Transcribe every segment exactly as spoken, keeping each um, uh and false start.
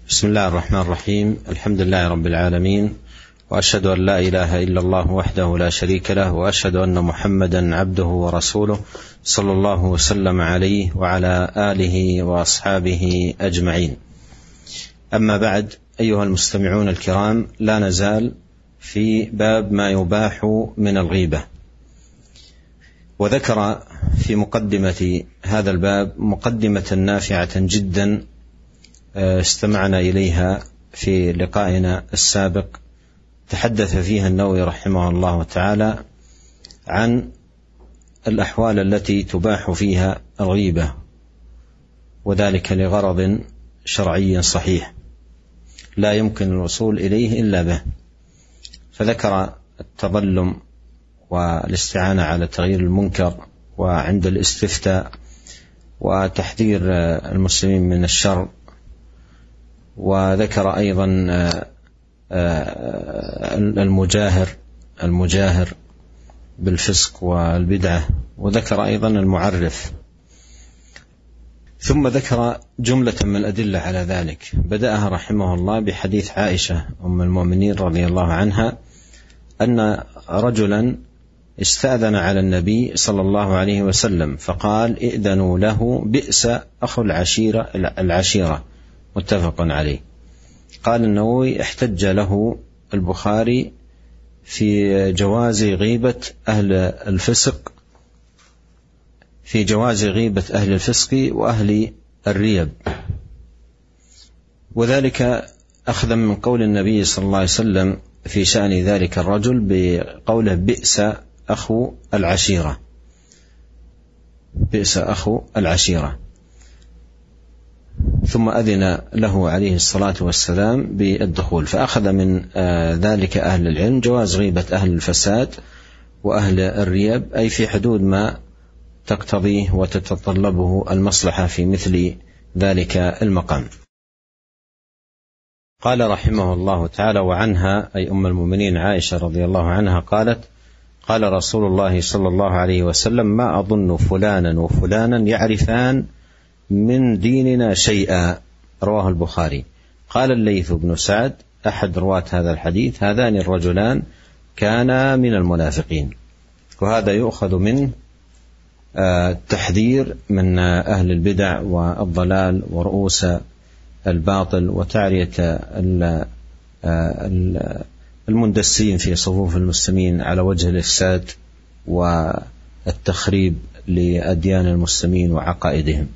بسم الله الرحمن الرحيم. الحمد لله رب العالمين، وأشهد أن لا إله إلا الله وحده لا شريك له، وأشهد أن محمدا عبده ورسوله صلى الله وسلم عليه وعلى آله وأصحابه أجمعين. أما بعد، أيها المستمعون الكرام، لا نزال في باب ما يباح من الغيبة، وذكر في مقدمة هذا الباب مقدمة نافعة جدا استمعنا إليها في لقائنا السابق. تحدث فيها النووي رحمه الله تعالى عن الأحوال التي تباح فيها الغيبة، وذلك لغرض شرعي صحيح لا يمكن الوصول إليه إلا به. فذكر التظلم والاستعانة على تغيير المنكر وعند الاستفتاء وتحذير المسلمين من الشر، وذكر أيضا المجاهر المجاهر بالفسق والبدعة، وذكر أيضا المعرف، ثم ذكر جملة من الأدلة على ذلك. بدأها رحمه الله بحديث عائشة أم المؤمنين رضي الله عنها أن رجلا استأذن على النبي صلى الله عليه وسلم فقال: ائذنوا له، بئس أخو العشيرة العشيرة متفق عليه. قال النووي: احتج له البخاري في جواز غيبة أهل الفسق في جواز غيبة أهل الفسق وأهل الريب، وذلك أخذا من قول النبي صلى الله عليه وسلم في شأن ذلك الرجل بقوله: بئس أخو العشيرة بئس أخو العشيرة ثم أذن له عليه الصلاة والسلام بالدخول. فأخذ من ذلك أهل العلم جواز غيبة أهل الفساد وأهل الريب، أي في حدود ما تقتضيه وتتطلبه المصلحة في مثل ذلك المقام. قال رحمه الله تعالى: وعنها، أي أم المؤمنين عائشة رضي الله عنها، قالت: قال رسول الله صلى الله عليه وسلم: ما أظن فلانا وفلانا يعرفان من ديننا شيئا. رواه البخاري. قال الليث بن سعد أحد رواة هذا الحديث: هذان الرجلان كانا من المنافقين. وهذا يؤخذ من التحذير من أهل البدع والضلال ورؤوس الباطل، وتعرية المندسين في صفوف المسلمين على وجه الإفساد والتخريب لأديان المسلمين وعقائدهم.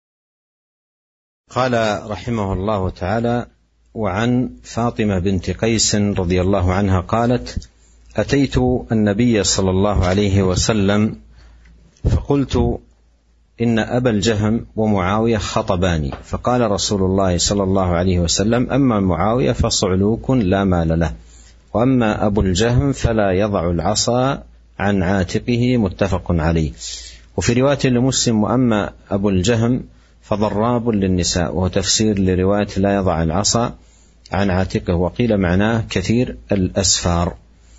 قال رحمه الله تعالى: وعن فاطمة بنت قيس رضي الله عنها قالت: أتيت النبي صلى الله عليه وسلم فقلت: إن أبا الجهم ومعاوية خطباني. فقال رسول الله صلى الله عليه وسلم: أما معاوية فصعلوك لا مال له، وأما أبو الجهم فلا يضع العصا عن عاتقه، متفق عليه. وفي رواية لمسلم: وأما أبو الجهم فضراب للنساء، وهو تفسير لرواية لا يضع العصا عن عاتقه، وقيل معناه كثير الأسفار.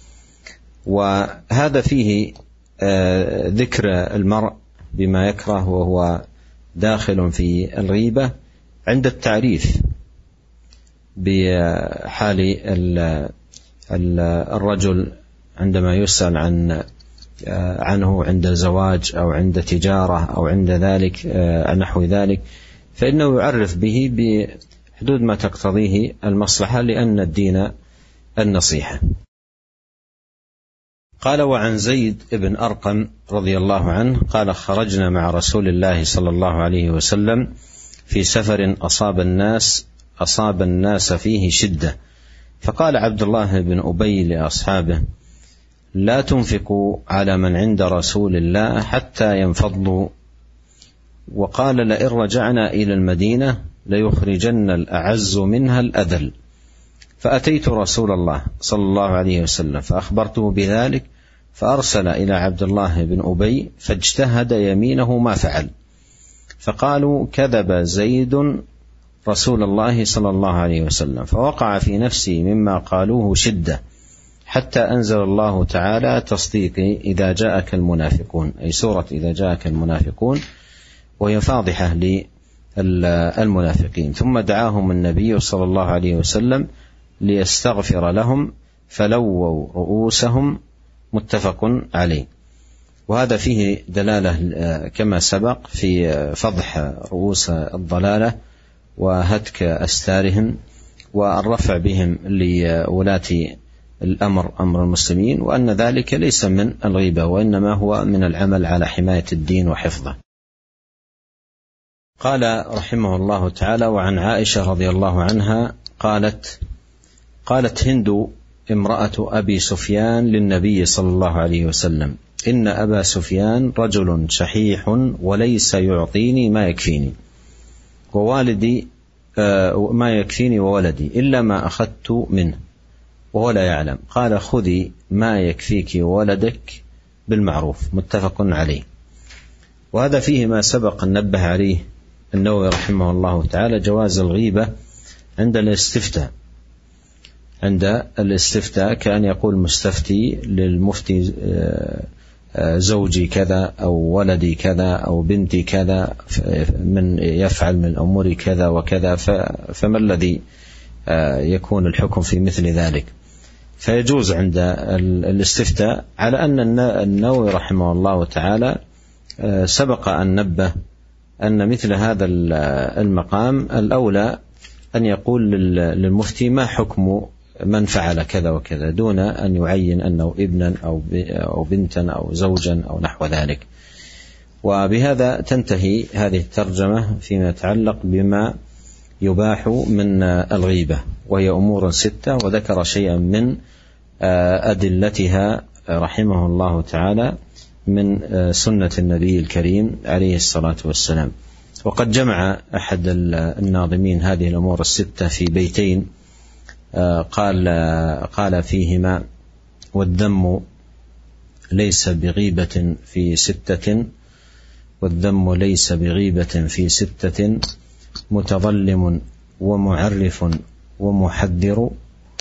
وهذا فيه ذكر المرء بما يكره وهو داخل في الغيبة عند التعريف بحال الرجل عندما يسأل عن عنه عند الزواج أو عند تجارة أو عند ذلك نحو ذلك، فإنه يعرف به بحدود ما تقتضيه المصلحة، لأن الدين النصيحة. قال: وعن زيد بن أرقم رضي الله عنه قال: خرجنا مع رسول الله صلى الله عليه وسلم في سفر أصاب الناس أصاب الناس فيه شدة، فقال عبد الله بن أبي لأصحابه: لا تنفقوا على من عند رسول الله حتى ينفضوا. وقال: لئن رجعنا إلى المدينة ليخرجن الأعز منها الأذل. فأتيت رسول الله صلى الله عليه وسلم فأخبرته بذلك، فأرسل إلى عبد الله بن أبي فاجتهد يمينه ما فعل. فقالوا: كذب زيد رسول الله صلى الله عليه وسلم. فوقع في نفسي مما قالوه شدة، حتى أنزل الله تعالى تصديقي إذا جاءك المنافقون، أي سورة إذا جاءك المنافقون، وهي فاضحة المنافقين. ثم دعاهم النبي صلى الله عليه وسلم ليستغفر لهم فلووا رؤوسهم، متفق عليه. وهذا فيه دلالة كما سبق في فضح رؤوس الضلالة وهتك أستارهم والرفع بهم لولاة الأمر أمر المسلمين، وأن ذلك ليس من الغيبة وإنما هو من العمل على حماية الدين وحفظه. قال رحمه الله تعالى: وعن عائشة رضي الله عنها قالت قالت هند امرأة أبي سفيان للنبي صلى الله عليه وسلم: إن أبا سفيان رجل شحيح وليس يعطيني ما يكفيني ووالدي ما يكفيني وولدي إلا ما أخذت منه وهو لا يعلم. قال: خذي ما يكفيك وولدك بالمعروف، متفق عليه. وهذا فيه ما سبق أن نبه عليه النووي رحمه الله تعالى: جواز الغيبة عند الاستفتاء عند الاستفتاء كأن يقول مستفتي للمفتي: زوجي كذا أو ولدي كذا أو بنتي كذا، من يفعل من الأمور كذا وكذا، فما الذي يكون الحكم في مثل ذلك؟ فيجوز عند الاستفتاء، على أن النووي رحمه الله تعالى سبق أن نبه أن مثل هذا المقام الأولى أن يقول للمفتي ما حكم من فعل كذا وكذا، دون أن يعين أنه ابنا أو بنتا أو زوجا أو نحو ذلك. وبهذا تنتهي هذه الترجمة فيما يتعلق بما يباح من الغيبة، وهي أمور ستة، وذكر شيئا من أدلتها رحمه الله تعالى من سنة النبي الكريم عليه الصلاة والسلام. وقد جمع أحد الناظمين هذه الأمور الستة في بيتين، قال قال فيهما: والذم ليس بغيبة في ستة والذم ليس بغيبة في ستة متظلم ومعرف ومحذر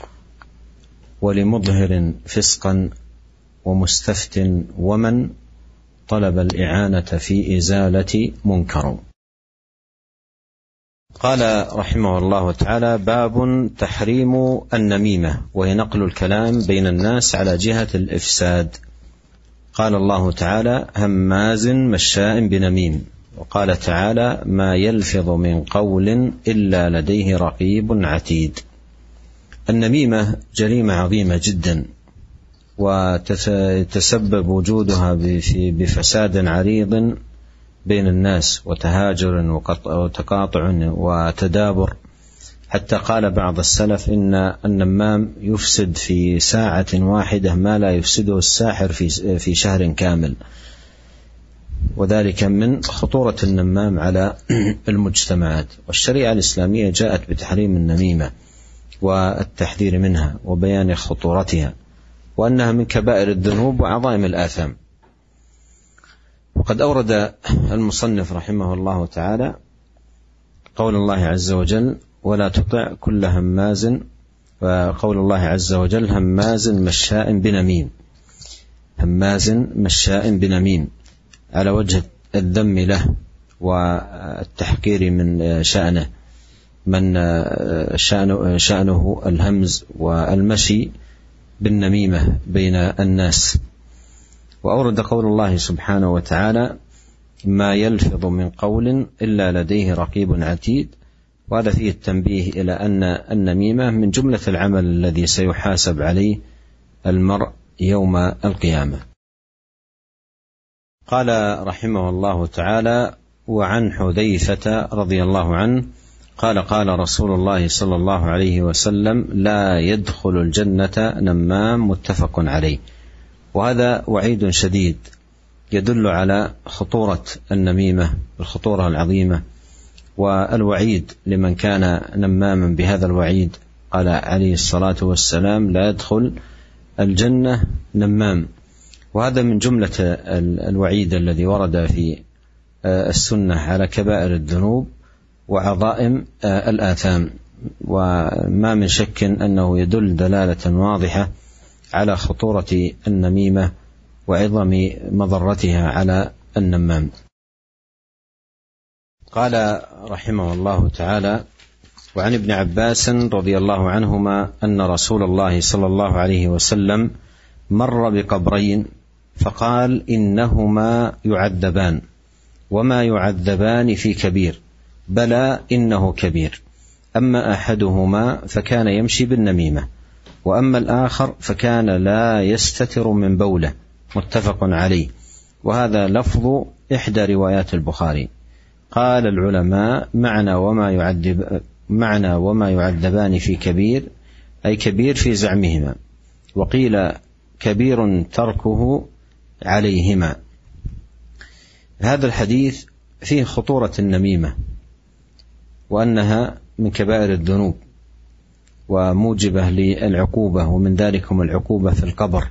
ولمظهر فسقا ومستفت ومن طلب الإعانة في إزالة منكر. قال رحمه الله تعالى: باب تحريم النميمة، وهي نقل الكلام بين الناس على جهة الإفساد. قال الله تعالى: هماز مشاء بنميم. وقال تعالى: ما يلفظ من قول إلا لديه رقيب عتيد. النميمة جريمة عظيمة جدا، وتتسبب وجودها بفساد عريض بين الناس وتهاجر وتقاطع وتدابر، حتى قال بعض السلف: إن النمام يفسد في ساعة واحدة ما لا يفسده الساحر في شهر كامل. وذلك من خطورة النمام على المجتمعات. والشريعة الإسلامية جاءت بتحريم النميمة والتحذير منها وبيان خطورتها، وأنها من كبائر الذنوب وعظائم الآثام. وقد أورد المصنف رحمه الله تعالى قول الله عز وجل: ولا تطع كل هماز، وقول الله عز وجل: هماز مشاء بنميم. هماز مشاء بنميم على وجه الذم له والتحقير من شأنه، من شأنه, شأنه الهمز والمشي بالنميمة بين الناس. وأورد قول الله سبحانه وتعالى: ما يلفظ من قول إلا لديه رقيب عتيد. وهذا فيه التنبيه إلى أن النميمة من جملة العمل الذي سيحاسب عليه المرء يوم القيامة. قال رحمه الله تعالى: وعن حذيفة رضي الله عنه قال: قال رسول الله صلى الله عليه وسلم: لا يدخل الجنة نمام، متفق عليه. وهذا وعيد شديد يدل على خطورة النميمة، الخطورة العظيمة، والوعيد لمن كان نماما بهذا الوعيد. قال عليه الصلاة والسلام: لا يدخل الجنة نمام. وهذا من جملة الوعيد الذي ورد في السنة على كبائر الذنوب وعظائم الآثام، وما من شك أنه يدل دلالة واضحة على خطورة النميمة وعظم مضرتها على النمام. قال رحمه الله تعالى: وعن ابن عباس رضي الله عنهما أن رسول الله صلى الله عليه وسلم مر بقبرين فقال: إنهما يعذبان وما يعذبان في كبير، بلى إنه كبير، أما أحدهما فكان يمشي بالنميمة، وأما الآخر فكان لا يستتر من بوله، متفق عليه. وهذا لفظ إحدى روايات البخاري. قال العلماء: معنى وما يعذب معنى وما يعذبان في كبير أي كبير في زعمهما، وقيل كبير تركه عليهما. هذا الحديث فيه خطورة النميمة، وأنها من كبائر الذنوب وموجبة للعقوبة، ومن ذلكم العقوبة في القبر،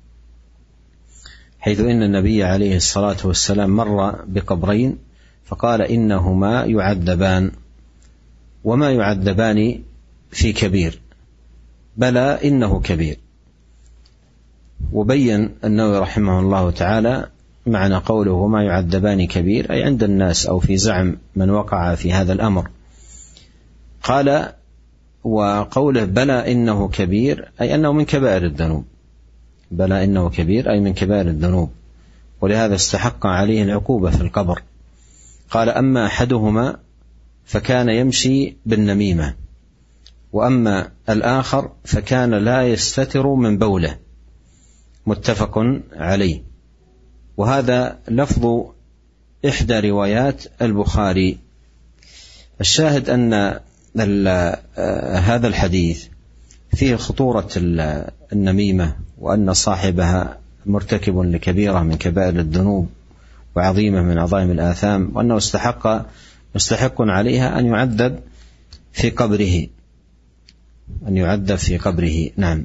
حيث إن النبي عليه الصلاة والسلام مر بقبرين فقال: إنهما يعذبان وما يعذبان في كبير، بلى إنه كبير. وبين النووي رحمه الله تعالى معنى قوله وما يعذبان كبير أي عند الناس أو في زعم من وقع في هذا الأمر. قال: وقوله بلى إنه كبير أي أنه من كبائر الذنوب، بلى إنه كبير أي من كبائر الذنوب، ولهذا استحق عليه العقوبة في القبر. قال: أما أحدهما فكان يمشي بالنميمة، وأما الآخر فكان لا يستتر من بوله، متفق عليه. وهذا لفظ إحدى روايات البخاري. الشاهد أن هذا الحديث فيه خطورة النميمة، وأن صاحبها مرتكب لكبيرة من كبائر الذنوب وعظيمة من عظائم الآثام، وأنه استحق مستحق عليها أن يعذب في قبره أن يعذب في قبره نعم.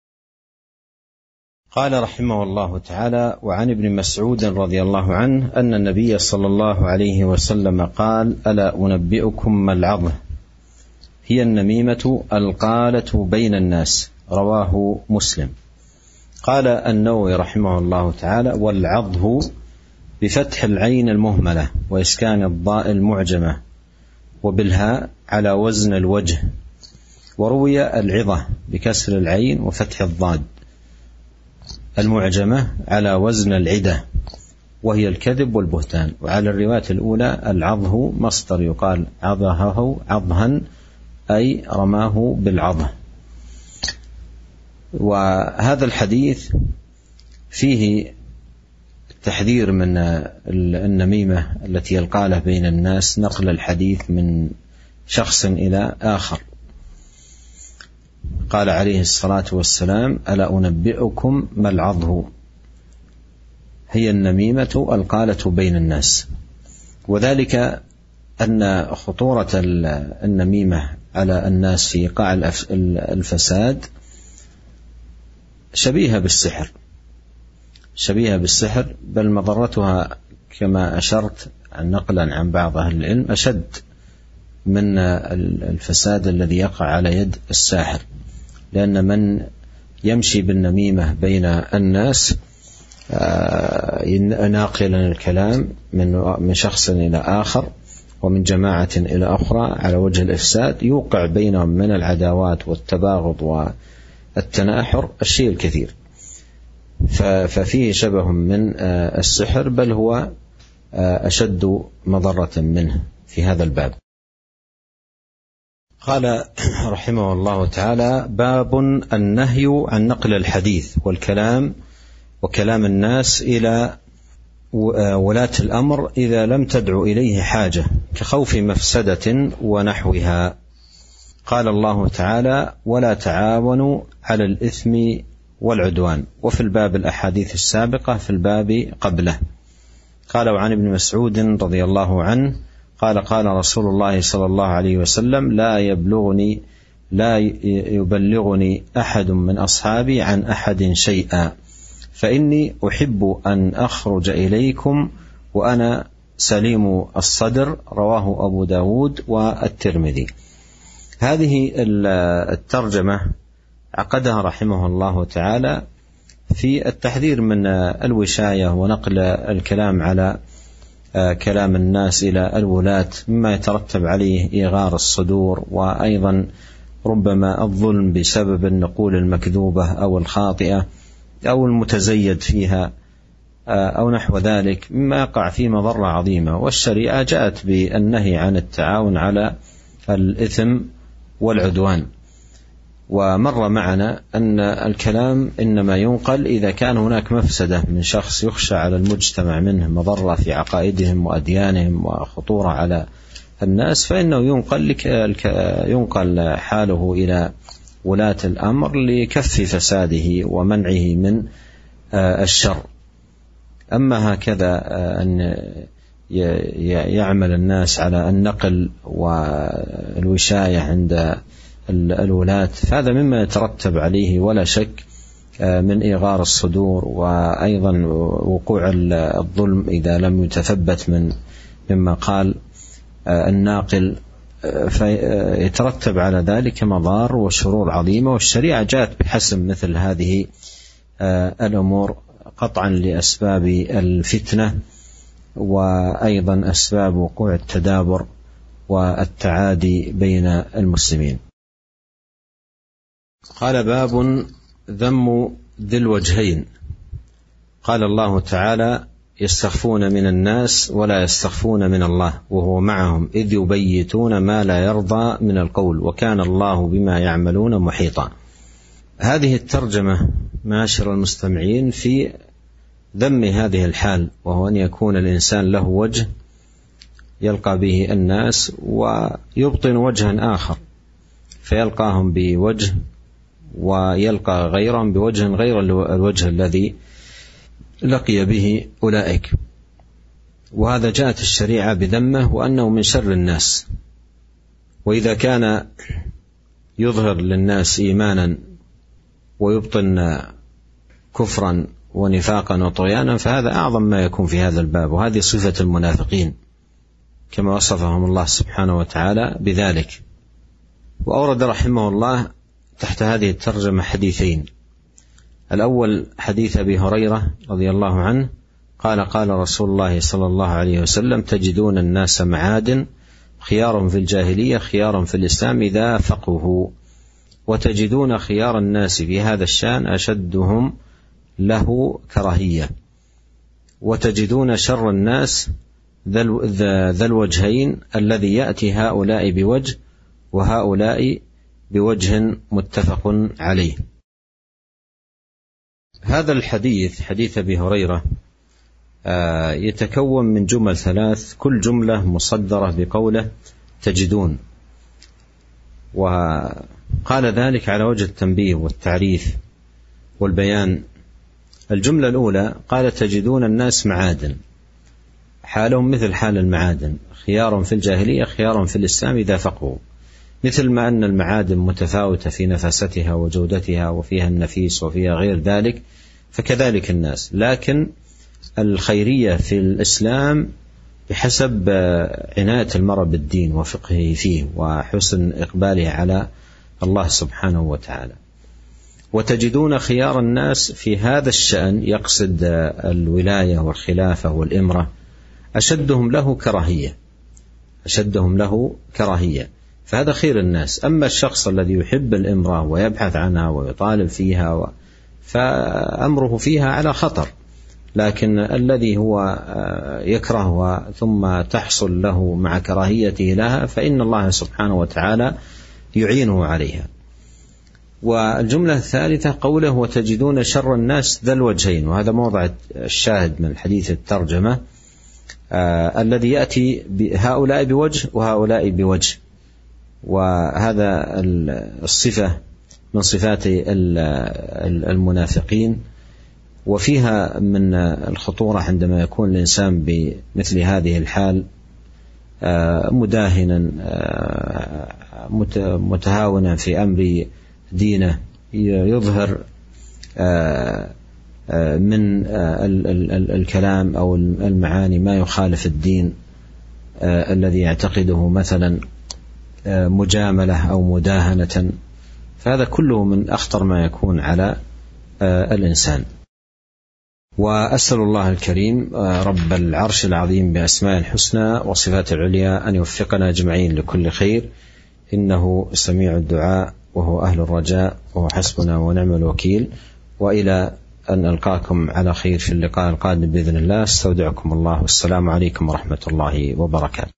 قال رحمه الله تعالى: وعن ابن مسعود رضي الله عنه أن النبي صلى الله عليه وسلم قال: ألا أنبئكم ما العظة؟ هي النميمة القالة بين الناس، رواه مسلم. قال النووي رحمه الله تعالى: والعظه بفتح العين المهملة وإسكان الضاء المعجمة وبالهاء على وزن الوجه، وروي العظة بكسر العين وفتح الضاد المعجمة على وزن العدة، وهي الكذب والبهتان. وعلى الرواية الأولى العظه مصدر يقال عظه عظها أي رماه بالعظه. وهذا الحديث فيه التحذير من النميمة التي يلقى بين الناس، نقل الحديث من شخص إلى آخر. قال عليه الصلاة والسلام: ألا أنبئكم ما العظه؟ هي النميمة القالة بين الناس. وذلك أن خطورة النميمة على الناس في قاع الفساد شبيهة بالسحر شبيهة بالسحر بل مضرتها كما أشرت نقلا عن بعض أهل العلم أشد من الفساد الذي يقع على يد الساحر، لأن من يمشي بالنميمة بين الناس ناقلا الكلام من شخص إلى آخر ومن جماعة إلى أخرى على وجه الإفساد، يوقع بينهم من العداوات والتباغض والتناحر الشيء الكثير، ففيه شبه من السحر بل هو أشد مضرة منه في هذا الباب. قال رحمه الله تعالى: باب النهي عن نقل الحديث والكلام وكلام الناس إلى ولاة الأمر إذا لم تدع إليه حاجة كخوف مفسدة ونحوها. قال الله تعالى: ولا تعاونوا على الإثم والعدوان. وفي الباب الأحاديث السابقة في الباب قبله. قال: وعن ابن مسعود رضي الله عنه قال: قال رسول الله صلى الله عليه وسلم: لا يبلغني لا يبلغني أحد من أصحابي عن أحد شيئا، فإني أحب أن أخرج إليكم وأنا سليم الصدر. رواه أبو داود والترمذي. هذه الترجمة عقدها رحمه الله تعالى في التحذير من الوشاية ونقل الكلام على كلام الناس إلى الولاة مما يترتب عليه إيغار الصدور، وأيضا ربما الظلم بسبب النقول المكذوبة أو الخاطئة أو المتزيد فيها أو نحو ذلك مما يقع فيه مضرة عظيمة. والشريعة جاءت بالنهي عن التعاون على الإثم والعدوان. ومر معنا أن الكلام إنما ينقل إذا كان هناك مفسدة من شخص يخشى على المجتمع منه مضرة في عقائدهم وأديانهم وخطورة على الناس، فإنه ينقل, ينقل حاله إلى ولاة الأمر لكف فساده ومنعه من الشر. أما هكذا أن يعمل الناس على النقل والوشاية عند الولاة فهذا مما يترتب عليه ولا شك من إيغار الصدور، وأيضا وقوع الظلم إذا لم يتثبت من مما قال الناقل، فيترتب على ذلك مضار وشرور عظيمة. والشريعة جاءت بحسم مثل هذه الأمور قطعا لأسباب الفتنة، وأيضا أسباب وقوع التدابر والتعادي بين المسلمين. قال: باب ذم ذي الوجهين. قال الله تعالى: يستخفون من الناس ولا يستخفون من الله وهو معهم إذ يبيتون ما لا يرضى من القول وكان الله بما يعملون محيطا. هذه الترجمة معاشر المستمعين في ذم هذه الحال، وهو أن يكون الإنسان له وجه يلقى به الناس ويبطن وجها آخر، فيلقاهم بوجه ويلقى غيرهم بوجه غير الوجه الذي لقي به أولئك. وهذا جاءت الشريعة بذمه وأنه من شر الناس. وإذا كان يظهر للناس إيمانا ويبطن كفرا ونفاقا وطغيانا فهذا أعظم ما يكون في هذا الباب، وهذه صفة المنافقين كما وصفهم الله سبحانه وتعالى بذلك. وأورد رحمه الله تحت هذه الترجمة حديثين. الأول حديث أبي هريرة رضي الله عنه قال: قال رسول الله صلى الله عليه وسلم: تجدون الناس معادن خيار في الجاهلية خيار في الإسلام إذا فقهوا، وتجدون خيار الناس في هذا الشأن أشدهم له كراهية، وتجدون شر الناس ذا الوجهين الذي يأتي هؤلاء بوجه وهؤلاء بوجه متفق عليه. هذا الحديث حديث أبي هريرة يتكون من جمل ثلاث، كل جملة مصدرة بقوله تجدون، وقال ذلك على وجه التنبيه والتعريف والبيان. الجملة الأولى قال: تجدون الناس معادن، حالهم مثل حال المعادن، خيار في الجاهلية خيار في الإسلام إذا فقهوا. مثل ما أن المعادن متفاوتة في نفاستها وجودتها وفيها النفيس وفيها غير ذلك، فكذلك الناس، لكن الخيرية في الإسلام بحسب عناية المرء بالدين وفقهه فيه وحسن إقباله على الله سبحانه وتعالى. وتجدون خيار الناس في هذا الشأن، يقصد الولاية والخلافة والإمرة، أشدهم له كراهية، أشدهم له كراهية، فهذا خير الناس. أما الشخص الذي يحب الإمرة ويبحث عنها ويطالب فيها و... فأمره فيها على خطر، لكن الذي هو يكرهها ثم تحصل له مع كراهيته لها فإن الله سبحانه وتعالى يعينه عليها. والجملة الثالثة قوله: وتجدون شر الناس ذا الوجهين، وهذا موضع الشاهد من حديث الترجمة، آه الذي يأتي هؤلاء بوجه وهؤلاء بوجه، وهذا الصفة من صفات المنافقين، وفيها من الخطورة عندما يكون الإنسان بمثل هذه الحال مداهنا متهاونا في أمر دينه، يظهر من الكلام أو المعاني ما يخالف الدين الذي يعتقده مثلا مجاملة أو مداهنة، فهذا كله من أخطر ما يكون على الإنسان. وأسأل الله الكريم رب العرش العظيم بأسماء الحسنى وصفات العليا أن يوفقنا أجمعين لكل خير، إنه سميع الدعاء وهو أهل الرجاء وهو حسبنا ونعم الوكيل. وإلى أن ألقاكم على خير في اللقاء القادم بإذن الله، استودعكم الله، والسلام عليكم ورحمة الله وبركاته.